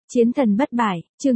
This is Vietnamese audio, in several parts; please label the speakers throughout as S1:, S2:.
S1: Chiến thần bất bại, chương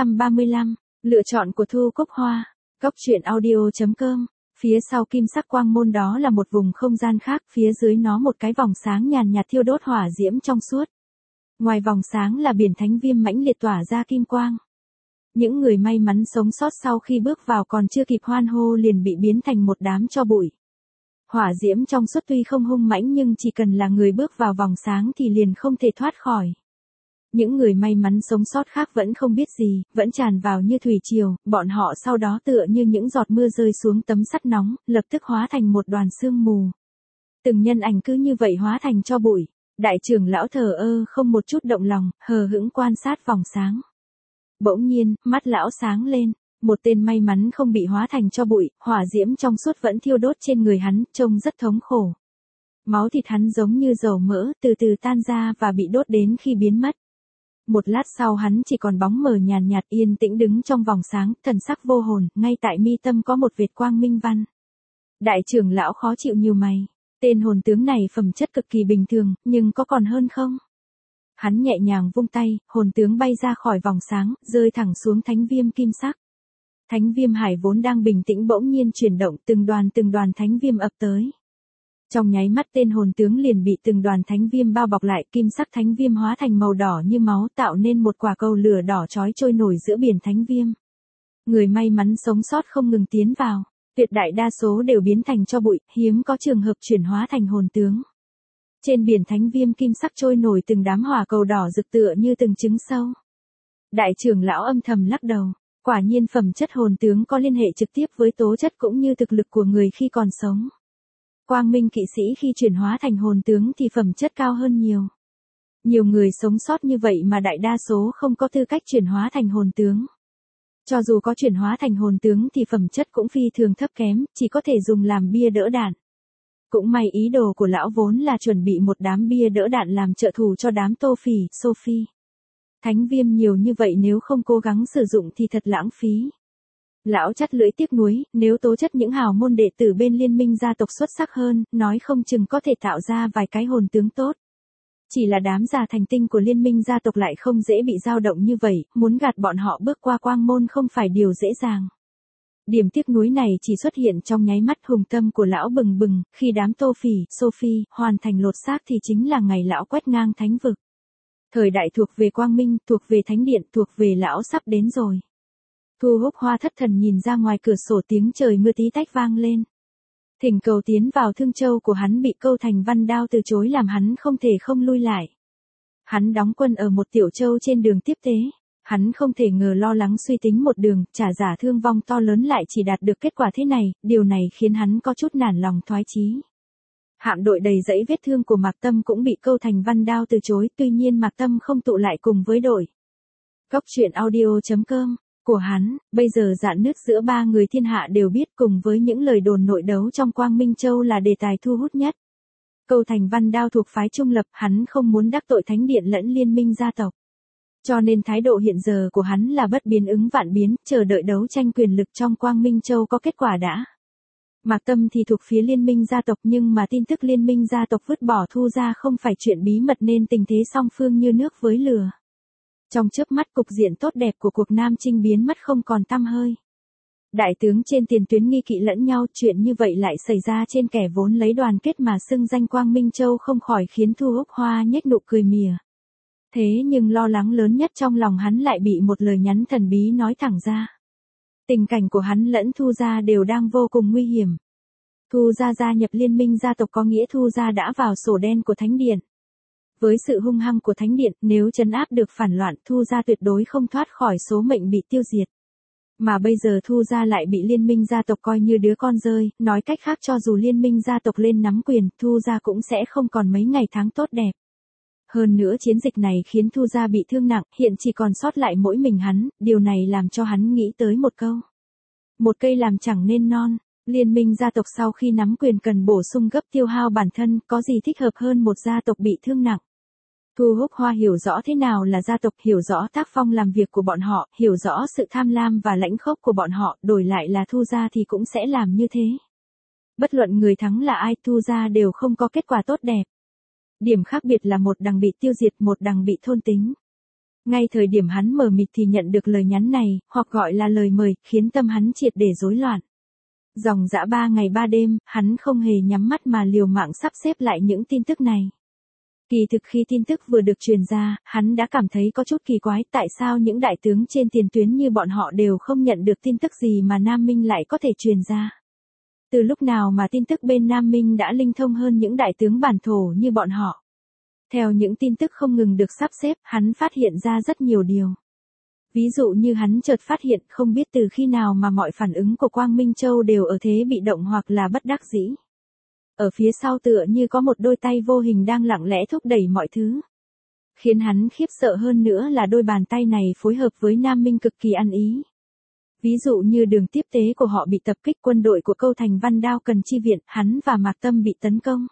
S1: 935, lựa chọn của Thu Cúc Hoa, Cốc truyện audio.com. Phía sau kim sắc quang môn đó là một vùng không gian khác, phía dưới nó một cái vòng sáng nhàn nhạt thiêu đốt hỏa diễm trong suốt. Ngoài vòng sáng là biển thánh viêm mãnh liệt tỏa ra kim quang. Những người may mắn sống sót sau khi bước vào còn chưa kịp hoan hô liền bị biến thành một đám tro bụi. Hỏa diễm trong suốt tuy không hung mãnh nhưng chỉ cần là người bước vào vòng sáng thì liền không thể thoát khỏi. Những người may mắn sống sót khác vẫn không biết gì, vẫn tràn vào như thủy triều, bọn họ sau đó tựa như những giọt mưa rơi xuống tấm sắt nóng, lập tức hóa thành một đoàn sương mù. Từng nhân ảnh cứ như vậy hóa thành tro bụi. Đại trưởng lão thờ ơ không một chút động lòng, hờ hững quan sát vòng sáng. Bỗng nhiên, mắt lão sáng lên, một tên may mắn không bị hóa thành tro bụi, hỏa diễm trong suốt vẫn thiêu đốt trên người hắn, trông rất thống khổ. Máu thịt hắn giống như dầu mỡ, từ từ tan ra và bị đốt đến khi biến mất. Một lát sau hắn chỉ còn bóng mờ nhàn nhạt yên tĩnh đứng trong vòng sáng, thần sắc vô hồn, ngay tại mi tâm có một vệt quang minh văn. Đại trưởng lão khó chịu nhíu mày, tên hồn tướng này phẩm chất cực kỳ bình thường, nhưng có còn hơn không? Hắn nhẹ nhàng vung tay, hồn tướng bay ra khỏi vòng sáng, rơi thẳng xuống thánh viêm kim sắc. Thánh viêm hải vốn đang bình tĩnh bỗng nhiên chuyển động, từng đoàn thánh viêm ập tới. Trong nháy mắt tên hồn tướng liền bị từng đoàn thánh viêm bao bọc lại, kim sắc thánh viêm hóa thành màu đỏ như máu tạo nên một quả cầu lửa đỏ chói trôi nổi giữa biển thánh viêm. Người may mắn sống sót không ngừng tiến vào, tuyệt đại đa số đều biến thành tro bụi, hiếm có trường hợp chuyển hóa thành hồn tướng. Trên biển thánh viêm kim sắc trôi nổi từng đám hỏa cầu đỏ rực tựa như từng trứng sâu. Đại trưởng lão âm thầm lắc đầu, quả nhiên phẩm chất hồn tướng có liên hệ trực tiếp với tố chất cũng như thực lực của người khi còn sống. Quang minh kỵ sĩ khi chuyển hóa thành hồn tướng thì phẩm chất cao hơn nhiều. Nhiều người sống sót như vậy mà đại đa số không có tư cách chuyển hóa thành hồn tướng. Cho dù có chuyển hóa thành hồn tướng thì phẩm chất cũng phi thường thấp kém, chỉ có thể dùng làm bia đỡ đạn. Cũng may ý đồ của lão vốn là chuẩn bị một đám bia đỡ đạn làm trợ thủ cho đám Tô Phỉ, Sophie. Thánh viêm nhiều như vậy nếu không cố gắng sử dụng thì thật lãng phí. Lão chắt lưỡi tiếc nuối, nếu tố chất những hào môn đệ tử bên liên minh gia tộc xuất sắc hơn, nói không chừng có thể tạo ra vài cái hồn tướng tốt. Chỉ là đám già thành tinh của liên minh gia tộc lại không dễ bị dao động như vậy, muốn gạt bọn họ bước qua quang môn không phải điều dễ dàng. Điểm tiếc nuối này chỉ xuất hiện trong nháy mắt, hùng tâm của lão bừng bừng, khi đám Tô Phỉ, Sophie, hoàn thành lột xác thì chính là ngày lão quét ngang thánh vực. Thời đại thuộc về quang minh, thuộc về thánh điện, thuộc về lão sắp đến rồi. Thu Húc Hoa thất thần nhìn ra ngoài cửa sổ, tiếng trời mưa tí tách vang lên. Thỉnh cầu tiến vào Thương Châu của hắn bị Câu Thành Văn Đao từ chối làm hắn không thể không lui lại. Hắn đóng quân ở một tiểu châu trên đường tiếp tế. Hắn không thể ngờ lo lắng suy tính một đường, trả giả thương vong to lớn lại chỉ đạt được kết quả thế này, điều này khiến hắn có chút nản lòng thoái chí. Hạm đội đầy dẫy vết thương của Mạc Tâm cũng bị Câu Thành Văn Đao từ chối, tuy nhiên Mạc Tâm không tụ lại cùng với đội. Cốc truyện audio.com của hắn, bây giờ rạn nứt giữa ba người thiên hạ đều biết, cùng với những lời đồn nội đấu trong Quang Minh Châu là đề tài thu hút nhất. Câu Thành Văn Đao thuộc phái trung lập, hắn không muốn đắc tội thánh điện lẫn liên minh gia tộc. Cho nên thái độ hiện giờ của hắn là bất biến ứng vạn biến, chờ đợi đấu tranh quyền lực trong Quang Minh Châu có kết quả đã. Mạc Tâm thì thuộc phía liên minh gia tộc, nhưng mà tin tức liên minh gia tộc vứt bỏ Thu gia không phải chuyện bí mật nên tình thế song phương như nước với lửa. Trong chớp mắt cục diện tốt đẹp của cuộc Nam Chinh biến mất không còn tăm hơi. Đại tướng trên tiền tuyến nghi kỵ lẫn nhau, chuyện như vậy lại xảy ra trên kẻ vốn lấy đoàn kết mà xưng danh Quang Minh Châu không khỏi khiến Thu Húc Hoa nhếch nụ cười mỉa. Thế nhưng lo lắng lớn nhất trong lòng hắn lại bị một lời nhắn thần bí nói thẳng ra. Tình cảnh của hắn lẫn Thu gia đều đang vô cùng nguy hiểm. Thu gia gia nhập liên minh gia tộc có nghĩa Thu gia đã vào sổ đen của thánh điện. Với sự hung hăng của thánh điện, nếu trấn áp được phản loạn, Thu gia tuyệt đối không thoát khỏi số mệnh bị tiêu diệt. Mà bây giờ Thu gia lại bị liên minh gia tộc coi như đứa con rơi, nói cách khác cho dù liên minh gia tộc lên nắm quyền, Thu gia cũng sẽ không còn mấy ngày tháng tốt đẹp. Hơn nữa chiến dịch này khiến Thu gia bị thương nặng, hiện chỉ còn sót lại mỗi mình hắn, điều này làm cho hắn nghĩ tới một câu. Một cây làm chẳng nên non, liên minh gia tộc sau khi nắm quyền cần bổ sung gấp tiêu hao bản thân, có gì thích hợp hơn một gia tộc bị thương nặng. Thu Húc Hoa hiểu rõ thế nào là gia tộc, hiểu rõ tác phong làm việc của bọn họ, hiểu rõ sự tham lam và lãnh khốc của bọn họ, đổi lại là Thu gia thì cũng sẽ làm như thế. Bất luận người thắng là ai, Thu gia đều không có kết quả tốt đẹp. Điểm khác biệt là một đằng bị tiêu diệt, một đằng bị thôn tính. Ngay thời điểm hắn mờ mịt thì nhận được lời nhắn này, hoặc gọi là lời mời, khiến tâm hắn triệt để rối loạn. Dòng dã 3 ngày 3 đêm, hắn không hề nhắm mắt mà liều mạng sắp xếp lại những tin tức này. Kỳ thực khi tin tức vừa được truyền ra, hắn đã cảm thấy có chút kỳ quái tại sao những đại tướng trên tiền tuyến như bọn họ đều không nhận được tin tức gì mà Nam Minh lại có thể truyền ra. Từ lúc nào mà tin tức bên Nam Minh đã linh thông hơn những đại tướng bản thổ như bọn họ. Theo những tin tức không ngừng được sắp xếp, hắn phát hiện ra rất nhiều điều. Ví dụ như hắn chợt phát hiện không biết từ khi nào mà mọi phản ứng của Quang Minh Châu đều ở thế bị động hoặc là bất đắc dĩ. Ở phía sau tựa như có một đôi tay vô hình đang lặng lẽ thúc đẩy mọi thứ. Khiến hắn khiếp sợ hơn nữa là đôi bàn tay này phối hợp với Nam Minh cực kỳ ăn ý. Ví dụ như đường tiếp tế của họ bị tập kích, quân đội của Câu Thành Văn Đao cần chi viện, hắn và Mạc Tâm bị tấn công.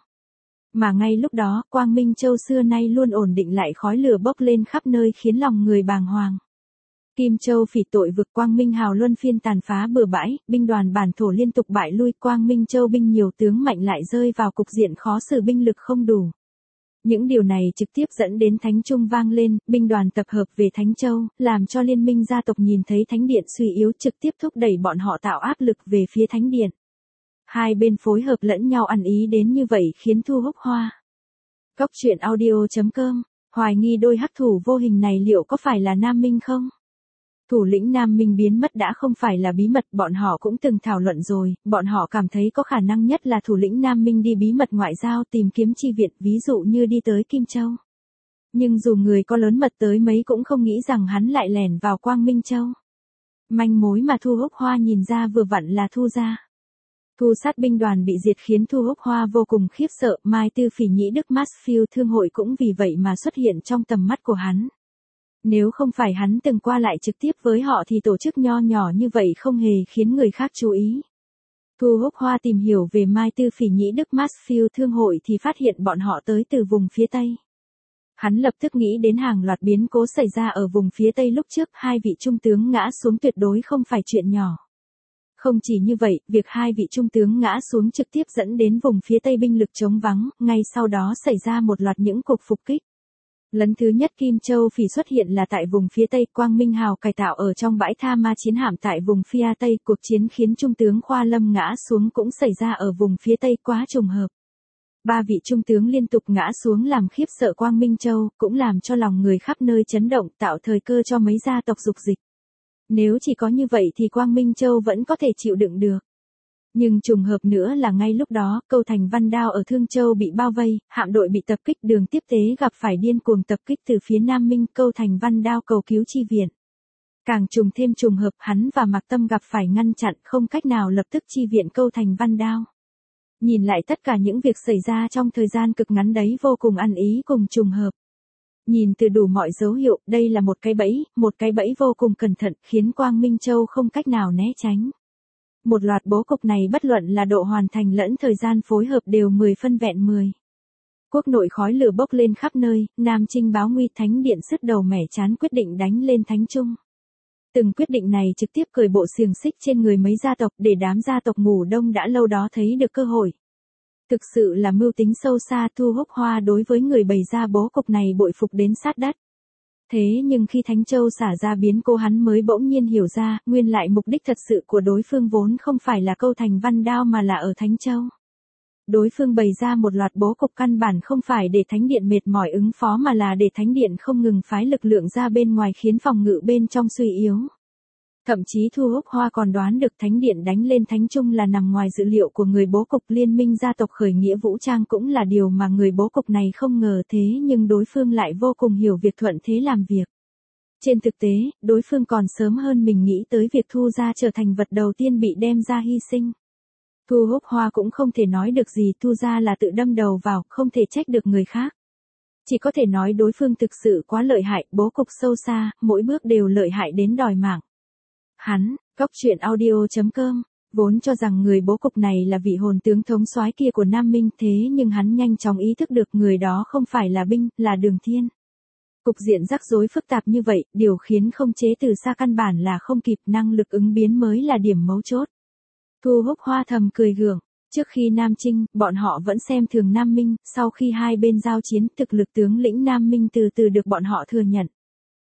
S1: Mà ngay lúc đó, Quang Minh Châu xưa nay luôn ổn định lại khói lửa bốc lên khắp nơi khiến lòng người bàng hoàng. Kim Châu Phỉ tội vực, Quang Minh Hào luân phiên tàn phá bừa bãi, binh đoàn bản thổ liên tục bại lui, Quang Minh Châu binh nhiều tướng mạnh lại rơi vào cục diện khó xử, binh lực không đủ. Những điều này trực tiếp dẫn đến Thánh Trung vang lên, binh đoàn tập hợp về Thánh Châu, làm cho liên minh gia tộc nhìn thấy Thánh Điện suy yếu, trực tiếp thúc đẩy bọn họ tạo áp lực về phía Thánh Điện. Hai bên phối hợp lẫn nhau ăn ý đến như vậy khiến Thu Húc Hoa. Góc truyện audio.com, hoài nghi đôi hắc thủ vô hình này liệu có phải là Nam Minh không? Thủ lĩnh Nam Minh biến mất đã không phải là bí mật, bọn họ cũng từng thảo luận rồi, bọn họ cảm thấy có khả năng nhất là thủ lĩnh Nam Minh đi bí mật ngoại giao tìm kiếm chi viện, ví dụ như đi tới Kim Châu. Nhưng dù người có lớn mật tới mấy cũng không nghĩ rằng hắn lại lẻn vào Quang Minh Châu. Manh mối mà Thu Húc Hoa nhìn ra vừa vặn là Thu gia. Thu sát binh đoàn bị diệt khiến Thu Húc Hoa vô cùng khiếp sợ, Mai Tư Phỉ Nhĩ Đức Mansfield thương hội cũng vì vậy mà xuất hiện trong tầm mắt của hắn. Nếu không phải hắn từng qua lại trực tiếp với họ thì tổ chức nho nhỏ như vậy không hề khiến người khác chú ý. Thu Húc Hoa tìm hiểu về Mai Tư Phỉ Nhĩ Đức Mansfield thương hội thì phát hiện bọn họ tới từ vùng phía Tây. Hắn lập tức nghĩ đến hàng loạt biến cố xảy ra ở vùng phía Tây lúc trước, hai vị trung tướng ngã xuống tuyệt đối không phải chuyện nhỏ. Không chỉ như vậy, việc hai vị trung tướng ngã xuống trực tiếp dẫn đến vùng phía Tây binh lực trống vắng, ngay sau đó xảy ra một loạt những cuộc phục kích. Lần thứ nhất Kim Châu Phỉ xuất hiện là tại vùng phía Tây, Quang Minh Hào cải tạo ở trong bãi tha ma chiến hạm tại vùng phía Tây, cuộc chiến khiến Trung tướng Khoa Lâm ngã xuống cũng xảy ra ở vùng phía Tây, quá trùng hợp. Ba vị trung tướng liên tục ngã xuống làm khiếp sợ Quang Minh Châu, cũng làm cho lòng người khắp nơi chấn động, tạo thời cơ cho mấy gia tộc dục dịch. Nếu chỉ có như vậy thì Quang Minh Châu vẫn có thể chịu đựng được. Nhưng trùng hợp nữa là ngay lúc đó, Câu Thành Văn Đao ở Thương Châu bị bao vây, hạm đội bị tập kích, đường tiếp tế gặp phải điên cuồng tập kích từ phía Nam Minh, Câu Thành Văn Đao cầu cứu chi viện. Càng trùng thêm trùng hợp, hắn và Mạc Tâm gặp phải ngăn chặn, không cách nào lập tức chi viện Câu Thành Văn Đao. Nhìn lại tất cả những việc xảy ra trong thời gian cực ngắn đấy vô cùng ăn ý cùng trùng hợp. Nhìn từ đủ mọi dấu hiệu, đây là một cái bẫy vô cùng cẩn thận, khiến Quang Minh Châu không cách nào né tránh. Một loạt bố cục này bất luận là độ hoàn thành lẫn thời gian phối hợp đều 10 phân vẹn 10. Quốc nội khói lửa bốc lên khắp nơi, Nam Trinh báo nguy, Thánh Điện sứt đầu mẻ chán quyết định đánh lên Thánh Trung. Từng quyết định này trực tiếp cởi bộ xiềng xích trên người mấy gia tộc để đám gia tộc ngủ đông đã lâu đó thấy được cơ hội. Thực sự là mưu tính sâu xa. Thu Húc Hoa đối với người bày ra bố cục này bội phục đến sát đất. Thế nhưng khi Thánh Châu xả ra biến cố hắn mới bỗng nhiên hiểu ra, nguyên lại mục đích thật sự của đối phương vốn không phải là Câu Thành Văn Đao mà là ở Thánh Châu. Đối phương bày ra một loạt bố cục căn bản không phải để Thánh Điện mệt mỏi ứng phó mà là để Thánh Điện không ngừng phái lực lượng ra bên ngoài khiến phòng ngự bên trong suy yếu. Thậm chí Thu Húc Hoa còn đoán được Thánh Điện đánh lên Thánh Trung là nằm ngoài dự liệu của người bố cục, liên minh gia tộc khởi nghĩa vũ trang cũng là điều mà người bố cục này không ngờ, thế nhưng đối phương lại vô cùng hiểu việc thuận thế làm việc. Trên thực tế, đối phương còn sớm hơn mình nghĩ tới việc Thu gia trở thành vật đầu tiên bị đem ra hy sinh. Thu Húc Hoa cũng không thể nói được gì, Thu gia là tự đâm đầu vào, không thể trách được người khác. Chỉ có thể nói đối phương thực sự quá lợi hại, bố cục sâu xa, mỗi bước đều lợi hại đến đòi mạng. Hắn, Góc truyện audio.com, vốn cho rằng người bố cục này là vị hồn tướng thống soái kia của Nam Minh, thế nhưng hắn nhanh chóng ý thức được người đó không phải là binh, là Đường Thiên. Cục diện rắc rối phức tạp như vậy, điều khiến không chế từ xa căn bản là không kịp, năng lực ứng biến mới là điểm mấu chốt. Thu Húc Hoa thầm cười gượng, trước khi Nam Trinh, bọn họ vẫn xem thường Nam Minh, sau khi hai bên giao chiến, thực lực tướng lĩnh Nam Minh từ từ được bọn họ thừa nhận.